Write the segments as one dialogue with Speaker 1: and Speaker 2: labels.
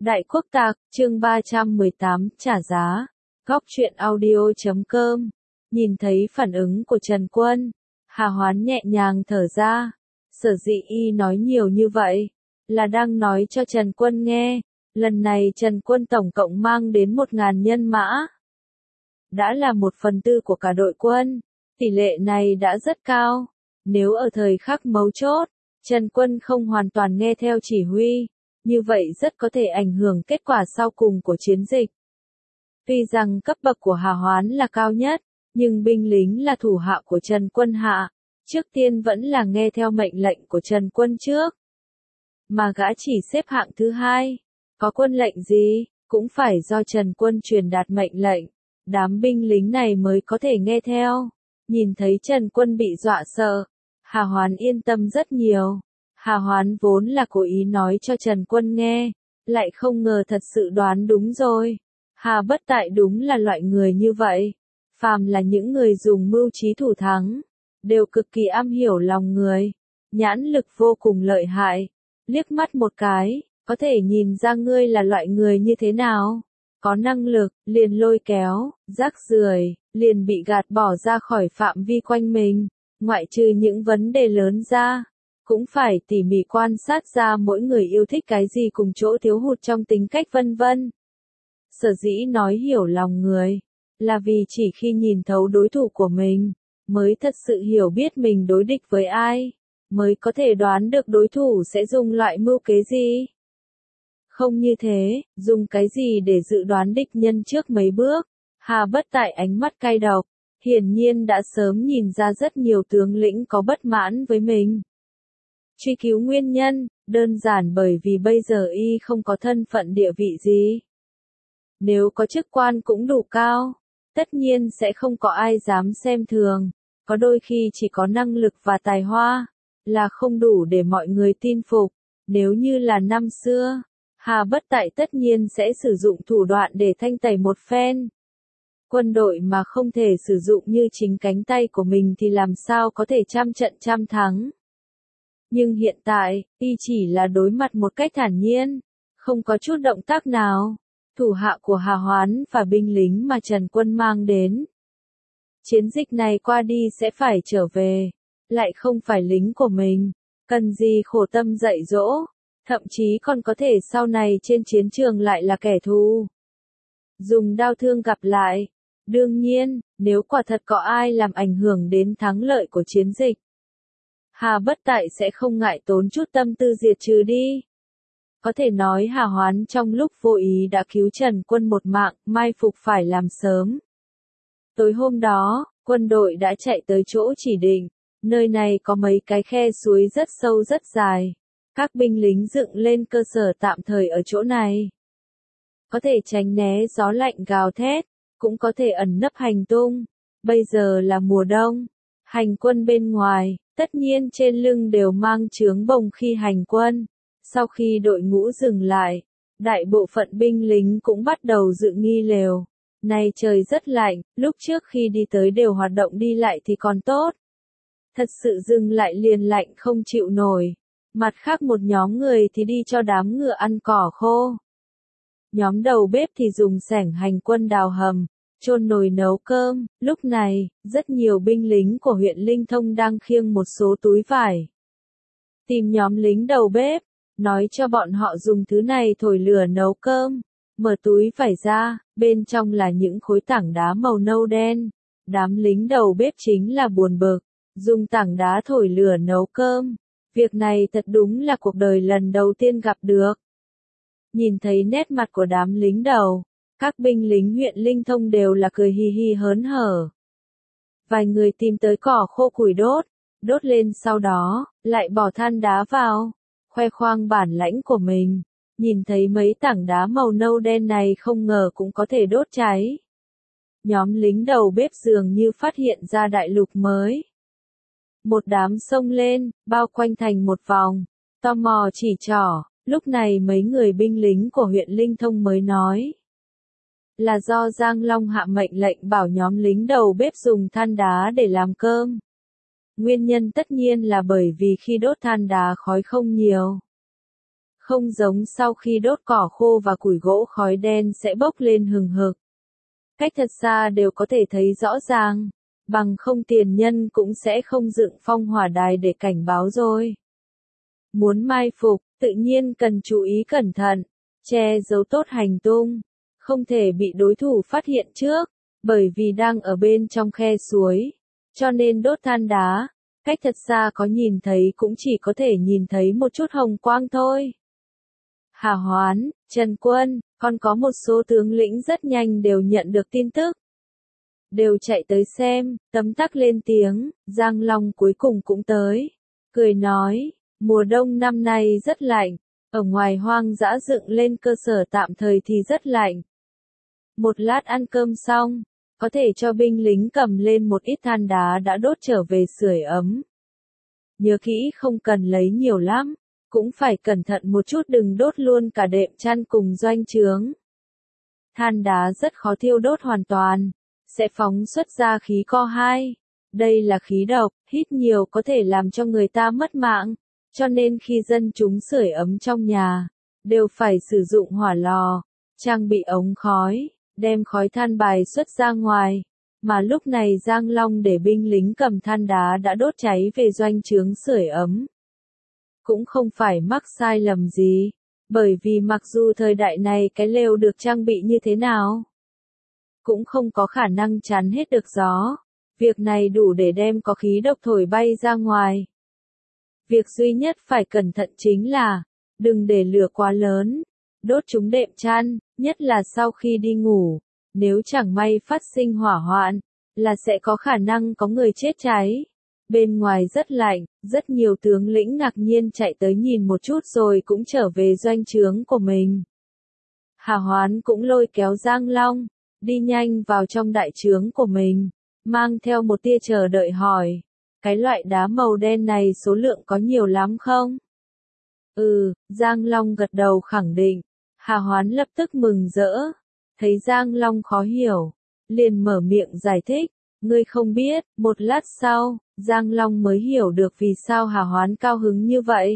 Speaker 1: Đại Quốc Tạc, chương 318, trả giá. Góc truyện audio.com. Nhìn thấy phản ứng của Trần Quân, Hà Hoán nhẹ nhàng thở ra. Sở dĩ y nói nhiều như vậy, là đang nói cho Trần Quân nghe. Lần này Trần Quân tổng cộng mang đến 1.000 nhân mã. Đã là 1/4 của cả đội quân. Tỷ lệ này đã rất cao. Nếu ở thời khắc mấu chốt, Trần Quân không hoàn toàn nghe theo chỉ huy, như vậy rất có thể ảnh hưởng kết quả sau cùng của chiến dịch. Tuy rằng cấp bậc của Hà Hoán là cao nhất, nhưng binh lính là thủ hạ của Trần Quân hạ, trước tiên vẫn là nghe theo mệnh lệnh của Trần Quân trước. Mà gã chỉ xếp hạng thứ hai, có quân lệnh gì, cũng phải do Trần Quân truyền đạt mệnh lệnh, đám binh lính này mới có thể nghe theo. Nhìn thấy Trần Quân bị dọa sợ, Hà Hoán yên tâm rất nhiều. Hà Hoán vốn là cố ý nói cho Trần Quân nghe, lại không ngờ thật sự đoán đúng rồi. Hà Bất Tại đúng là loại người như vậy. Phàm là những người dùng mưu trí thủ thắng, đều cực kỳ am hiểu lòng người, nhãn lực vô cùng lợi hại. Liếc mắt một cái, có thể nhìn ra ngươi là loại người như thế nào. Có năng lực, liền lôi kéo, rác rưởi, liền bị gạt bỏ ra khỏi phạm vi quanh mình. Ngoại trừ những vấn đề lớn ra, cũng phải tỉ mỉ quan sát ra mỗi người yêu thích cái gì cùng chỗ thiếu hụt trong tính cách vân vân. Sở dĩ nói hiểu lòng người, là vì chỉ khi nhìn thấu đối thủ của mình, mới thật sự hiểu biết mình đối địch với ai, mới có thể đoán được đối thủ sẽ dùng loại mưu kế gì. Không như thế, dùng cái gì để dự đoán địch nhân trước mấy bước. Hà Bất Tại ánh mắt cay độc, hiển nhiên đã sớm nhìn ra rất nhiều tướng lĩnh có bất mãn với mình. Truy cứu nguyên nhân, đơn giản bởi vì bây giờ y không có thân phận địa vị gì. Nếu có chức quan cũng đủ cao, tất nhiên sẽ không có ai dám xem thường. Có đôi khi chỉ có năng lực và tài hoa, là không đủ để mọi người tin phục. Nếu như là năm xưa, Hà Bất Tại tất nhiên sẽ sử dụng thủ đoạn để thanh tẩy một phen. Quân đội mà không thể sử dụng như chính cánh tay của mình thì làm sao có thể trăm trận trăm thắng. Nhưng hiện tại, y chỉ là đối mặt một cách thản nhiên, không có chút động tác nào. Thủ hạ của Hà Hoán và binh lính mà Trần Quân mang đến. Chiến dịch này qua đi sẽ phải trở về, lại không phải lính của mình, cần gì khổ tâm dạy dỗ, thậm chí còn có thể sau này trên chiến trường lại là kẻ thù. Dùng đao thương gặp lại. Đương nhiên, nếu quả thật có ai làm ảnh hưởng đến thắng lợi của chiến dịch, Hà Bất Tại sẽ không ngại tốn chút tâm tư diệt trừ đi. Có thể nói Hà Hoán trong lúc vô ý đã cứu Trần Quân một mạng, mai phục phải làm sớm. Tối hôm đó, quân đội đã chạy tới chỗ chỉ định, nơi này có mấy cái khe suối rất sâu rất dài. Các binh lính dựng lên cơ sở tạm thời ở chỗ này. Có thể tránh né gió lạnh gào thét, cũng có thể ẩn nấp hành tung. Bây giờ là mùa đông, hành quân bên ngoài, tất nhiên trên lưng đều mang trướng bồng khi hành quân. Sau khi đội ngũ dừng lại, đại bộ phận binh lính cũng bắt đầu dựng nghi lều. Nay trời rất lạnh, lúc trước khi đi tới đều hoạt động đi lại thì còn tốt. Thật sự dừng lại liền lạnh không chịu nổi. Mặt khác một nhóm người thì đi cho đám ngựa ăn cỏ khô. Nhóm đầu bếp thì dùng xẻng hành quân đào hầm, chôn nồi nấu cơm. Lúc này, rất nhiều binh lính của huyện Linh Thông đang khiêng một số túi vải. Tìm nhóm lính đầu bếp, nói cho bọn họ dùng thứ này thổi lửa nấu cơm. Mở túi vải ra, bên trong là những khối tảng đá màu nâu đen. Đám lính đầu bếp chính là buồn bực, dùng tảng đá thổi lửa nấu cơm. Việc này thật đúng là cuộc đời lần đầu tiên gặp được. Nhìn thấy nét mặt của đám lính đầu, các binh lính huyện Linh Thông đều là cười hi hi hớn hở. Vài người tìm tới cỏ khô củi đốt, đốt lên sau đó, lại bỏ than đá vào, khoe khoang bản lãnh của mình. Nhìn thấy mấy tảng đá màu nâu đen này không ngờ cũng có thể đốt cháy. Nhóm lính đầu bếp dường như phát hiện ra đại lục mới. Một đám xông lên, bao quanh thành một vòng, tò mò chỉ trỏ. Lúc này mấy người binh lính của huyện Linh Thông mới nói. Là do Giang Long hạ mệnh lệnh bảo nhóm lính đầu bếp dùng than đá để làm cơm. Nguyên nhân tất nhiên là bởi vì khi đốt than đá khói không nhiều. Không giống sau khi đốt cỏ khô và củi gỗ khói đen sẽ bốc lên hừng hực. Cách thật xa đều có thể thấy rõ ràng, bằng không tiền nhân cũng sẽ không dựng phong hỏa đài để cảnh báo rồi. Muốn mai phục, tự nhiên cần chú ý cẩn thận, che giấu tốt hành tung, không thể bị đối thủ phát hiện trước, bởi vì đang ở bên trong khe suối, cho nên đốt than đá, cách thật xa có nhìn thấy cũng chỉ có thể nhìn thấy một chút hồng quang thôi. Hà Hoán, Trần Quân, còn có một số tướng lĩnh rất nhanh đều nhận được tin tức. Đều chạy tới xem, tấm tắc lên tiếng, Giang Long cuối cùng cũng tới. Cười nói, mùa đông năm nay rất lạnh, ở ngoài hoang dã dựng lên cơ sở tạm thời thì rất lạnh. Một lát ăn cơm xong, có thể cho binh lính cầm lên một ít than đá đã đốt trở về sưởi ấm. Nhớ kỹ không cần lấy nhiều lắm, cũng phải cẩn thận một chút đừng đốt luôn cả đệm chăn cùng doanh trướng. Than đá rất khó thiêu đốt hoàn toàn, sẽ phóng xuất ra khí co2. Đây là khí độc, hít nhiều có thể làm cho người ta mất mạng, cho nên khi dân chúng sưởi ấm trong nhà, đều phải sử dụng hỏa lò, trang bị ống khói, đem khói than bài xuất ra ngoài. Mà lúc này Giang Long để binh lính cầm than đá đã đốt cháy về doanh trướng sưởi ấm. Cũng không phải mắc sai lầm gì, bởi vì mặc dù thời đại này cái lều được trang bị như thế nào, cũng không có khả năng chắn hết được gió. Việc này đủ để đem có khí độc thổi bay ra ngoài. Việc duy nhất phải cẩn thận chính là, đừng để lửa quá lớn, đốt chúng đệm chăn, nhất là sau khi đi ngủ. Nếu chẳng may phát sinh hỏa hoạn, là sẽ có khả năng có người chết cháy. Bên ngoài rất lạnh, rất nhiều tướng lĩnh ngạc nhiên chạy tới nhìn một chút rồi cũng trở về doanh trướng của mình. Hà Hoán cũng lôi kéo Giang Long, đi nhanh vào trong đại trướng của mình, mang theo một tia chờ đợi hỏi, cái loại đá màu đen này số lượng có nhiều lắm không? Giang Long gật đầu khẳng định. Hà Hoán lập tức mừng rỡ, thấy Giang Long khó hiểu, liền mở miệng giải thích, ngươi không biết. Một lát sau, Giang Long mới hiểu được vì sao Hà Hoán cao hứng như vậy.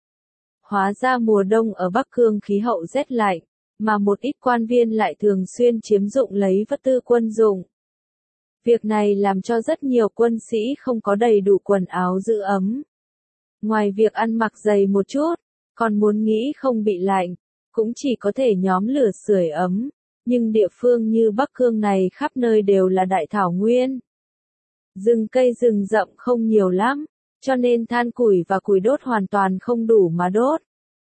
Speaker 1: Hóa ra mùa đông ở Bắc Cương khí hậu rét lạnh, mà một ít quan viên lại thường xuyên chiếm dụng lấy vật tư quân dụng. Việc này làm cho rất nhiều quân sĩ không có đầy đủ quần áo giữ ấm. Ngoài việc ăn mặc dày một chút, còn muốn nghĩ không bị lạnh, cũng chỉ có thể nhóm lửa sưởi ấm. Nhưng địa phương như Bắc Cương này khắp nơi đều là đại thảo nguyên. Rừng cây rừng rậm không nhiều lắm, cho nên than củi và củi đốt hoàn toàn không đủ mà đốt.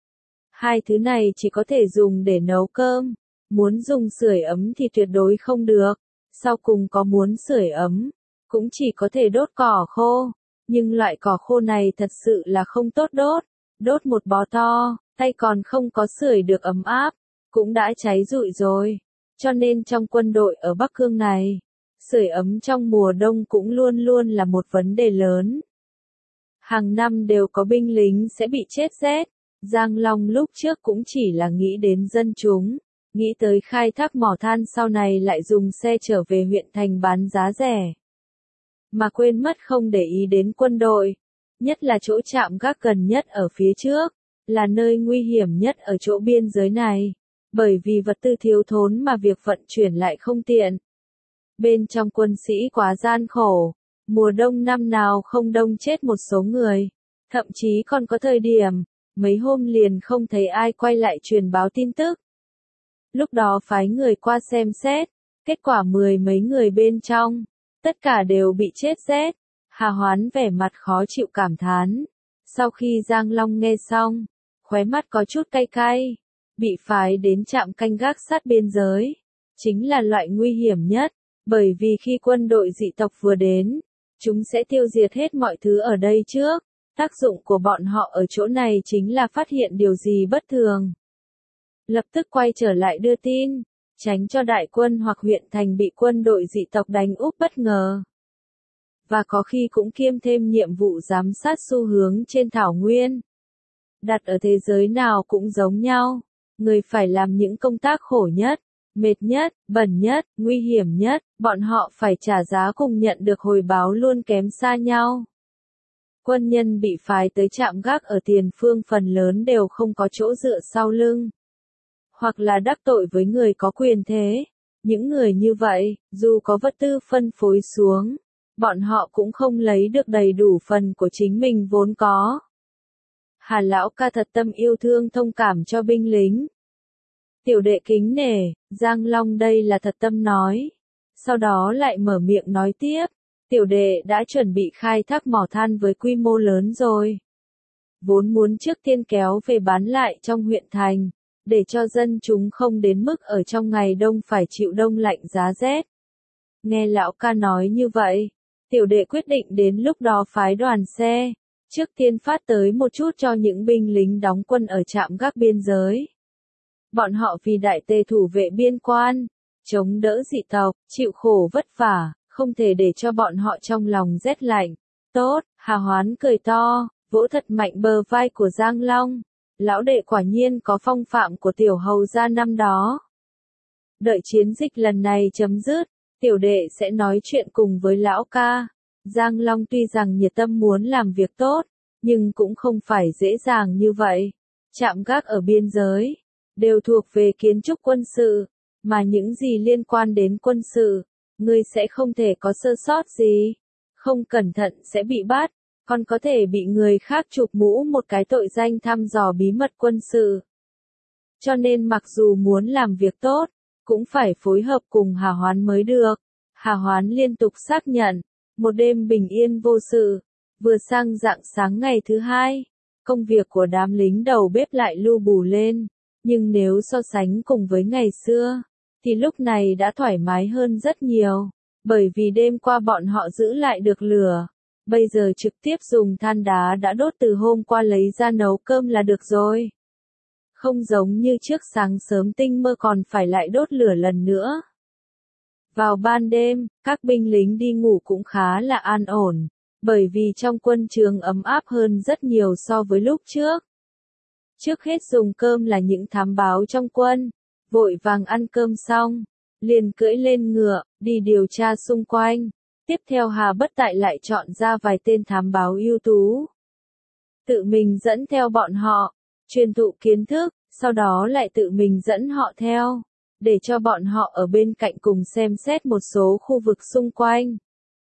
Speaker 1: Hai thứ này chỉ có thể dùng để nấu cơm, muốn dùng sưởi ấm thì tuyệt đối không được. Sau cùng có muốn sưởi ấm, cũng chỉ có thể đốt cỏ khô, nhưng loại cỏ khô này thật sự là không tốt đốt. Đốt một bó to, tay còn không có sưởi được ấm áp, cũng đã cháy rụi rồi. Cho nên trong quân đội ở Bắc Cương này, sưởi ấm trong mùa đông cũng luôn luôn là một vấn đề lớn. Hàng năm đều có binh lính sẽ bị chết rét. Giang Long lúc trước cũng chỉ là nghĩ đến dân chúng, nghĩ tới khai thác mỏ than sau này lại dùng xe trở về huyện thành bán giá rẻ. Mà quên mất không để ý đến quân đội, nhất là chỗ trạm gác gần nhất ở phía trước, là nơi nguy hiểm nhất ở chỗ biên giới này, bởi vì vật tư thiếu thốn mà việc vận chuyển lại không tiện. Bên trong quân sĩ quá gian khổ, mùa đông năm nào không đông chết một số người, thậm chí còn có thời điểm, mấy hôm liền không thấy ai quay lại truyền báo tin tức. Lúc đó phái người qua xem xét, kết quả 10 mấy người bên trong, tất cả đều bị chết rét. Hà Hoán vẻ mặt khó chịu cảm thán. Sau khi Giang Long nghe xong, khóe mắt có chút cay cay, bị phái đến trạm canh gác sát biên giới, chính là loại nguy hiểm nhất, bởi vì khi quân đội dị tộc vừa đến, chúng sẽ tiêu diệt hết mọi thứ ở đây trước. Tác dụng của bọn họ ở chỗ này chính là phát hiện điều gì bất thường, lập tức quay trở lại đưa tin, tránh cho đại quân hoặc huyện thành bị quân đội dị tộc đánh úp bất ngờ. Và có khi cũng kiêm thêm nhiệm vụ giám sát xu hướng trên thảo nguyên. Đặt ở thế giới nào cũng giống nhau, người phải làm những công tác khổ nhất, mệt nhất, bẩn nhất, nguy hiểm nhất, bọn họ phải trả giá cùng nhận được hồi báo luôn kém xa nhau. Quân nhân bị phái tới trạm gác ở tiền phương phần lớn đều không có chỗ dựa sau lưng, hoặc là đắc tội với người có quyền thế. Những người như vậy, dù có vật tư phân phối xuống, bọn họ cũng không lấy được đầy đủ phần của chính mình vốn có. Hà lão ca thật tâm yêu thương thông cảm cho binh lính. Tiểu đệ kính nể, Giang Long đây là thật tâm nói. Sau đó lại mở miệng nói tiếp, tiểu đệ đã chuẩn bị khai thác mỏ than với quy mô lớn rồi. Vốn muốn trước tiên kéo về bán lại trong huyện thành, để cho dân chúng không đến mức ở trong ngày đông phải chịu đông lạnh giá rét. Nghe lão ca nói như vậy, tiểu đệ quyết định đến lúc đó phái đoàn xe, trước tiên phát tới một chút cho những binh lính đóng quân ở trạm gác biên giới. Bọn họ vì đại tề thủ vệ biên quan, chống đỡ dị tộc, chịu khổ vất vả, không thể để cho bọn họ trong lòng rét lạnh. Tốt, Hà Hoán cười to, vỗ thật mạnh bờ vai của Giang Long. Lão đệ quả nhiên có phong phạm của tiểu hầu gia năm đó. Đợi chiến dịch lần này chấm dứt, tiểu đệ sẽ nói chuyện cùng với lão ca. Giang Long tuy rằng nhiệt tâm muốn làm việc tốt, nhưng cũng không phải dễ dàng như vậy. Trạm gác ở biên giới, đều thuộc về kiến trúc quân sự, mà những gì liên quan đến quân sự, ngươi sẽ không thể có sơ sót gì. Không cẩn thận sẽ bị bắt, còn có thể bị người khác chụp mũ một cái tội danh thăm dò bí mật quân sự. Cho nên mặc dù muốn làm việc tốt, cũng phải phối hợp cùng Hà Hoán mới được. Hà Hoán liên tục xác nhận, một đêm bình yên vô sự, vừa sang rạng sáng ngày thứ hai, công việc của đám lính đầu bếp lại lu bù lên, nhưng nếu so sánh cùng với ngày xưa, thì lúc này đã thoải mái hơn rất nhiều, bởi vì đêm qua bọn họ giữ lại được lửa, bây giờ trực tiếp dùng than đá đã đốt từ hôm qua lấy ra nấu cơm là được rồi. Không giống như trước sáng sớm tinh mơ còn phải lại đốt lửa lần nữa. Vào ban đêm, các binh lính đi ngủ cũng khá là an ổn, bởi vì trong quân trường ấm áp hơn rất nhiều so với lúc trước. Trước hết dùng cơm là những thám báo trong quân, vội vàng ăn cơm xong, liền cưỡi lên ngựa, đi điều tra xung quanh. Tiếp theo Hà Bất Tại lại chọn ra vài tên thám báo ưu tú. Tự mình dẫn theo bọn họ, truyền thụ kiến thức, sau đó lại tự mình dẫn họ theo, để cho bọn họ ở bên cạnh cùng xem xét một số khu vực xung quanh.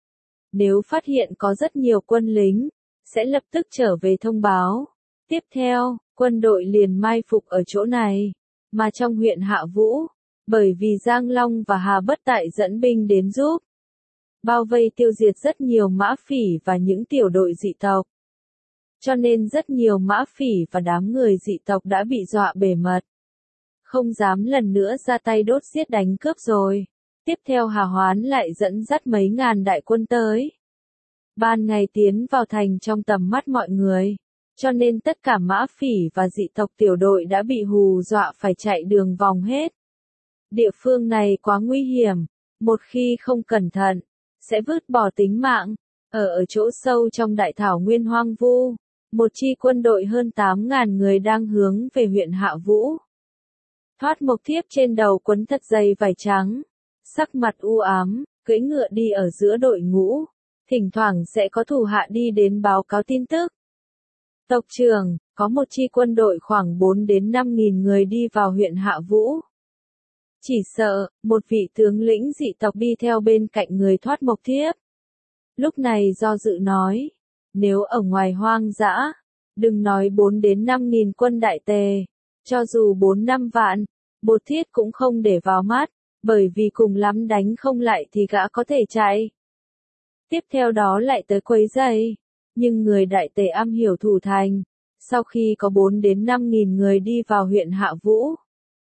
Speaker 1: Nếu phát hiện có rất nhiều quân lính, sẽ lập tức trở về thông báo. Tiếp theo, quân đội liền mai phục ở chỗ này, mà trong huyện Hạ Vũ, bởi vì Giang Long và Hà Bất Tại dẫn binh đến giúp, bao vây tiêu diệt rất nhiều mã phỉ và những tiểu đội dị tộc. Cho nên rất nhiều mã phỉ và đám người dị tộc đã bị dọa bề mật. Không dám lần nữa ra tay đốt giết đánh cướp rồi. Tiếp theo Hà Hoán lại dẫn dắt mấy ngàn đại quân tới. Ban ngày tiến vào thành trong tầm mắt mọi người. Cho nên tất cả mã phỉ và dị tộc tiểu đội đã bị hù dọa phải chạy đường vòng hết. Địa phương này quá nguy hiểm. Một khi không cẩn thận, sẽ vứt bỏ tính mạng. Ở chỗ sâu trong đại thảo nguyên hoang vu, một chi quân đội hơn 8.000 người đang hướng về huyện Hạ Vũ. Thoát Mộc Thiếp trên đầu quấn thật dày vải trắng, sắc mặt u ám, cưỡi ngựa đi ở giữa đội ngũ, thỉnh thoảng sẽ có thủ hạ đi đến báo cáo tin tức. Tộc trưởng, có một chi quân đội khoảng 4 đến 5.000 người đi vào huyện Hạ Vũ. Chỉ sợ, một vị tướng lĩnh dị tộc đi theo bên cạnh người Thoát Mộc Thiếp. Lúc này do dự nói, nếu ở ngoài hoang dã, đừng nói 4 đến 5.000 quân đại tề, cho dù 4-5 vạn, Bột Thiết cũng không để vào mắt, bởi vì cùng lắm đánh không lại thì gã có thể chạy. Tiếp theo đó lại tới quấy rầy, nhưng người đại tề am hiểu thủ thành, sau khi có 4 đến 5.000 người đi vào huyện Hạ Vũ,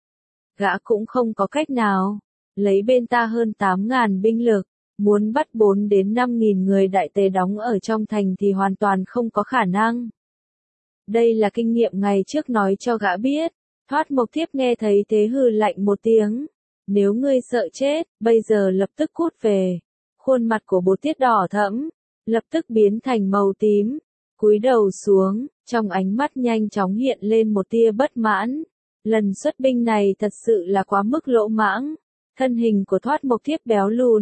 Speaker 1: gã cũng không có cách nào, lấy bên ta hơn 8.000 binh lực, muốn bắt 4 đến 5.000 người đại tề đóng ở trong thành thì hoàn toàn không có khả năng. Đây là kinh nghiệm ngày trước nói cho gã biết. Thoát Mộc Thiếp nghe thấy thế hừ lạnh một tiếng. Nếu ngươi sợ chết, bây giờ lập tức cút về. Khuôn mặt của Bột Thiết đỏ thẫm, lập tức biến thành màu tím, cúi đầu xuống, trong ánh mắt nhanh chóng hiện lên một tia bất mãn. Lần xuất binh này thật sự là quá mức lỗ mãng. Thân hình của Thoát Mộc Thiếp béo lùn,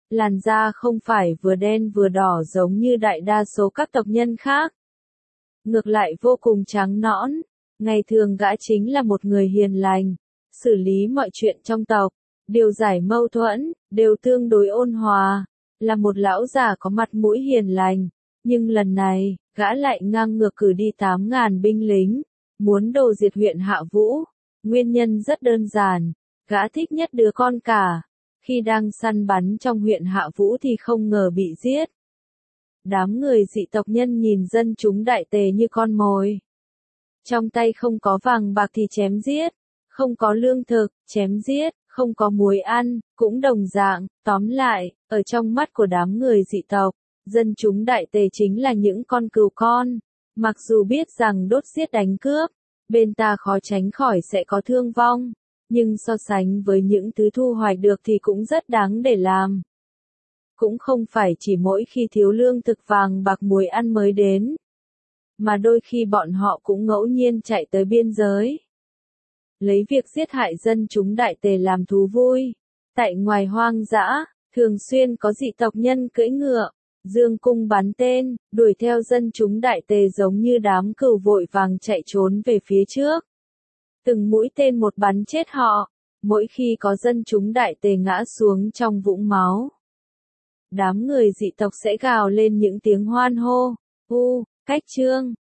Speaker 1: Làn da không phải vừa đen vừa đỏ giống như đại đa số các tộc nhân khác. Ngược lại vô cùng trắng nõn. Ngày thường gã chính là một người hiền lành, xử lý mọi chuyện trong tộc, điều giải mâu thuẫn, đều tương đối ôn hòa, là một lão già có mặt mũi hiền lành. Nhưng lần này, gã lại ngang ngược cử đi 8.000 binh lính, muốn đồ diệt huyện Hạ Vũ. Nguyên nhân rất đơn giản, gã thích nhất đứa con cả. Khi đang săn bắn trong huyện Hạ Vũ thì không ngờ bị giết. Đám người dị tộc nhân nhìn dân chúng đại tề như con mồi. Trong tay không có vàng bạc thì chém giết, không có lương thực, chém giết, không có muối ăn, cũng đồng dạng. Tóm lại, ở trong mắt của đám người dị tộc, dân chúng đại tề chính là những con cừu con. Mặc dù biết rằng đốt giết đánh cướp, bên ta khó tránh khỏi sẽ có thương vong, nhưng so sánh với những thứ thu hoạch được thì cũng rất đáng để làm. Cũng không phải chỉ mỗi khi thiếu lương thực vàng bạc muối ăn mới đến, mà đôi khi bọn họ cũng ngẫu nhiên chạy tới biên giới. Lấy việc giết hại dân chúng đại tề làm thú vui. Tại ngoài hoang dã, thường xuyên có dị tộc nhân cưỡi ngựa, dương cung bắn tên, đuổi theo dân chúng đại tề giống như đám cừu vội vàng chạy trốn về phía trước. Từng mũi tên một bắn chết họ, mỗi khi có dân chúng đại tề ngã xuống trong vũng máu. Đám người dị tộc sẽ gào lên những tiếng hoan hô, cách chương.